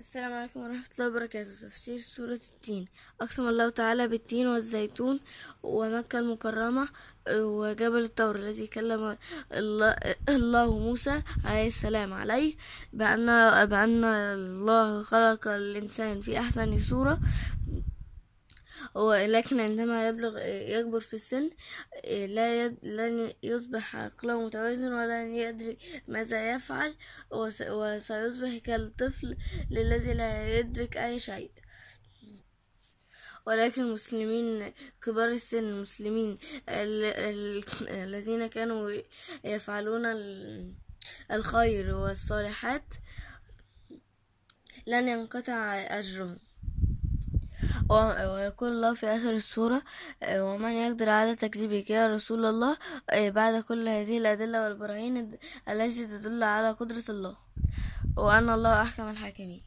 السلام عليكم ورحمة الله وبركاته. تفسير سورة التين. أقسم الله تعالى بالتين والزيتون ومكة المكرمة وجبل الطور الذي كلم الله موسى عليه السلام عليه بأن الله خلق الإنسان في أحسن صورة، ولكن عندما يكبر في السن لن يصبح عقله متوازن ولن يدري ماذا يفعل، وسيصبح كالطفل الذي لا يدرك أي شيء. ولكن المسلمين كبار السن، المسلمين الذين كانوا يفعلون الخير والصالحات لن ينقطع أجرهم. ويقول الله في آخر السورة: ومن يقدر على تكذيبك يا رسول الله بعد كل هذه الأدلة والبراهين التي تدل على قدرة الله، وأن الله أحكم الحاكمين.